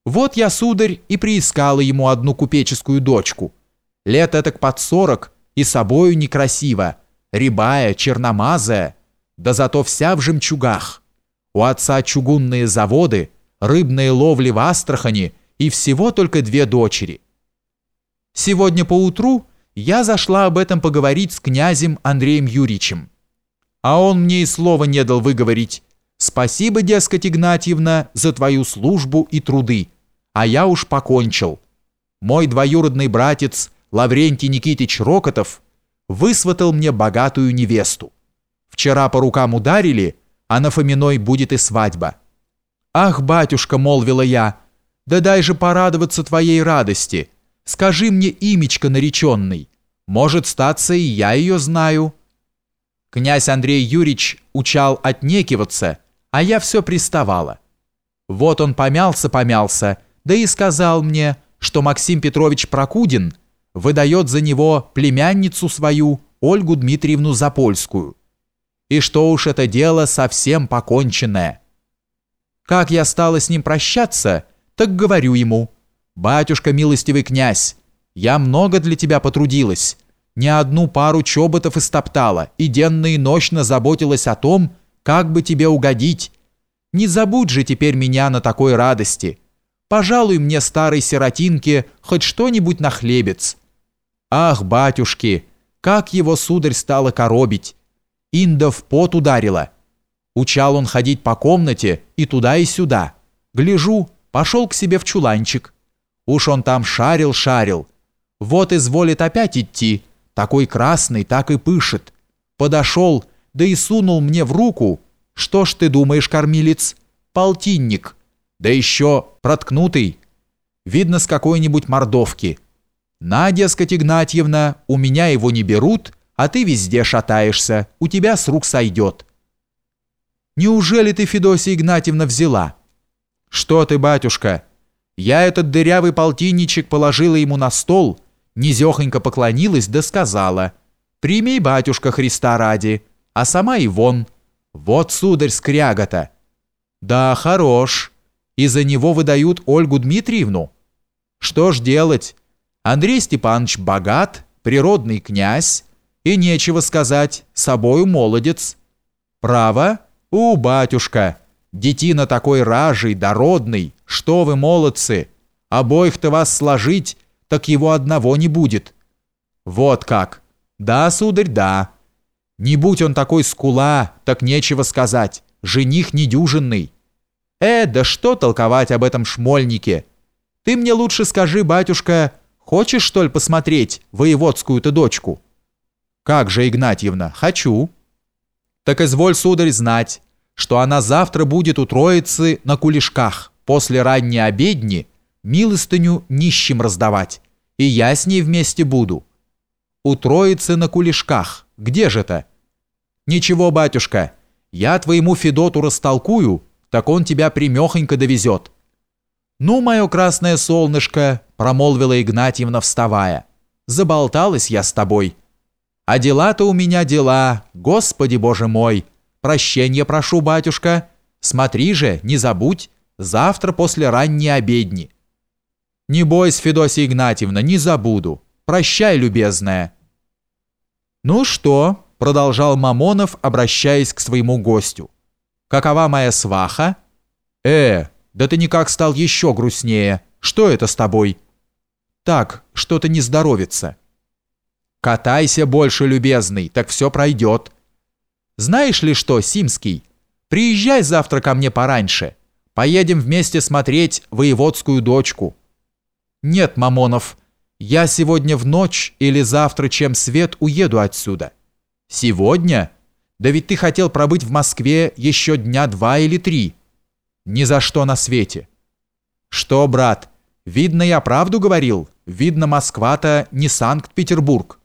Вот я, сударь, и приискала ему одну купеческую дочку. Лет этак под 40 и собою некрасиво, рябая, черномазая, да зато вся в жемчугах. У отца чугунные заводы, рыбные ловли в Астрахани и всего только 2 дочери. Сегодня поутру я зашла об этом поговорить с князем Андреем Юрьевичем. А он мне и слова не дал выговорить. Спасибо, дескать, Игнатьевна, за твою службу и труды, а я уж покончил. Мой двоюродный братец Лаврентий Никитич Рокотов высватал мне богатую невесту. Вчера по рукам ударили, а на Фоминой будет и свадьба. «Ах, батюшка», — молвила я, — «да дай же порадоваться твоей радости. Скажи мне имечко нареченный. Может, статься, и я ее знаю». Князь Андрей Юрьевич учал отнекиваться, а я все приставала. Вот он помялся, да и сказал мне, что Максим Петрович Прокудин выдает за него племянницу свою, Ольгу Дмитриевну Запольскую, и что уж это дело совсем поконченное. Как я стала с ним прощаться, так говорю ему: «Батюшка, милостивый князь, я много для тебя потрудилась, не одну пару чоботов истоптала и денно и нощно заботилась о том, как бы тебе угодить. Не забудь же теперь меня на такой радости. Пожалуй мне, старой сиротинке, хоть что-нибудь на хлебец». Ах, батюшки, как его, сударь, стало коробить. Инда в пот ударила. Учал он ходить по комнате и туда и сюда. Гляжу, пошел к себе в чуланчик. Уж он там шарил. Вот изволит опять идти, такой красный, так и пышет. Подошел, да и сунул мне в руку. Что ж ты думаешь, кормилец? Полтинник. Да еще проткнутый. Видно, с какой-нибудь мордовки. «На, дескать, Игнатьевна, у меня его не берут, а ты везде шатаешься, у тебя с рук сойдет». «Неужели ты, Федосия Игнатьевна, взяла?» «Что ты, батюшка? Я этот дырявый полтинничек положила ему на стол, низехонько поклонилась да сказала: «Прими, батюшка, Христа ради», а сама и вон. Вот, сударь, скряга-то. «Да, хорош. И за него выдают Ольгу Дмитриевну. Что ж делать? Андрей Степанович богат, природный князь, и нечего сказать, собою молодец. Право? Батюшка, детина такой ражий, дородный, что вы, молодцы, обоих-то вас сложить, так его одного не будет». «Вот как? Да, сударь, да. Не будь он такой скула, так нечего сказать, жених недюжинный. Да что толковать об этом шмольнике? Ты мне лучше скажи, батюшка, хочешь, что ли, посмотреть воеводскую-то дочку?» «Как же, Игнатьевна, хочу». «Так изволь, сударь, знать, что она завтра будет у Троицы на кулишках, после ранней обедни, милостыню нищим раздавать, и я с ней вместе буду». «У Троицы на кулишках. Где же это?» «Ничего, батюшка, я твоему Федоту растолкую, так он тебя примехонько довезет». «Ну, мое красное солнышко», — промолвила Игнатьевна, вставая, — «заболталась я с тобой. А дела-то у меня дела, Господи Боже мой. Прощенья прошу, батюшка. Смотри же, не забудь, завтра после ранней обедни». «Не бойся, Федосия Игнатьевна, не забуду. Прощай, любезная». «Ну что?» — продолжал Мамонов, обращаясь к своему гостю. «Какова моя сваха?» Да ты никак стал еще грустнее. Что это с тобой?» «Так, что-то не здоровится». «Катайся больше, любезный, так все пройдет. Знаешь ли что, Симский, приезжай завтра ко мне пораньше. Поедем вместе смотреть воеводскую дочку». «Нет, Мамонов, я сегодня в ночь или завтра чем свет уеду отсюда». «Сегодня? Да ведь ты хотел пробыть в Москве еще дня 2 или 3. «Ни за что на свете». «Что, брат, видно, я правду говорил? Видно, Москва-то не Санкт-Петербург».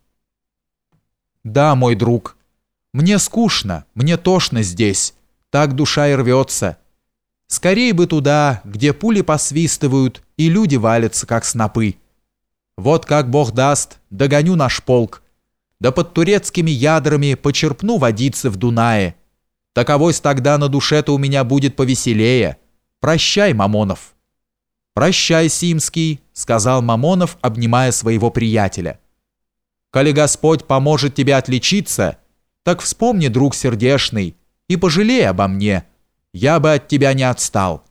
«Да, мой друг. Мне скучно, мне тошно здесь. Так душа и рвется. Скорей бы туда, где пули посвистывают и люди валятся, как снопы. Вот как Бог даст, догоню наш полк. Да под турецкими ядрами почерпну водицы в Дунае. Таковось тогда на душе-то у меня будет повеселее. Прощай, Мамонов». «Прощай, Симский», — сказал Мамонов, обнимая своего приятеля. «Коли Господь поможет тебе отличиться, так вспомни, друг сердешный, и пожалей обо мне, я бы от тебя не отстал».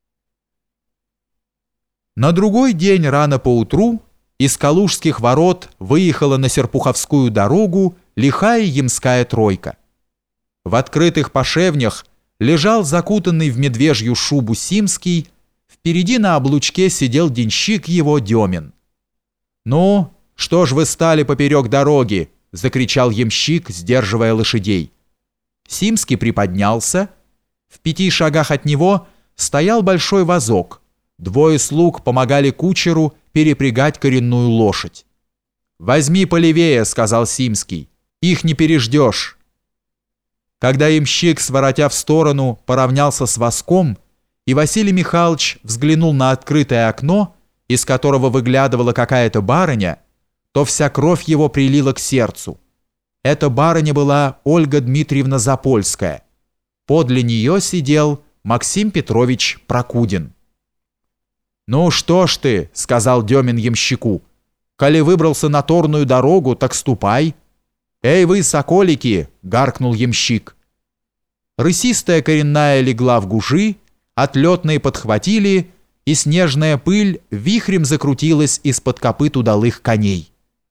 На другой день рано поутру из Калужских ворот выехала на Серпуховскую дорогу лихая ямская тройка. В открытых пошевнях лежал закутанный в медвежью шубу Симский, впереди на облучке сидел денщик его Демин. «Ну, что ж вы стали поперек дороги?» — закричал ямщик, сдерживая лошадей. Симский приподнялся. В 5 шагах от него стоял большой вазок. 2 слуг помогали кучеру перепрягать коренную лошадь. «Возьми полевее», — сказал Симский, — «их не переждешь». Когда ямщик, своротя в сторону, поравнялся с вазком, и Василий Михайлович взглянул на открытое окно, из которого выглядывала какая-то барыня, то вся кровь его прилила к сердцу. Эта барыня была Ольга Дмитриевна Запольская. Подле нее сидел Максим Петрович Прокудин. «Ну что ж ты», — сказал Демин ямщику, — «коли выбрался на торную дорогу, так ступай». «Эй вы, соколики!» — гаркнул ямщик. Рысистая коренная легла в гужи, отлетные подхватили, и снежная пыль вихрем закрутилась из-под копыт удалых коней.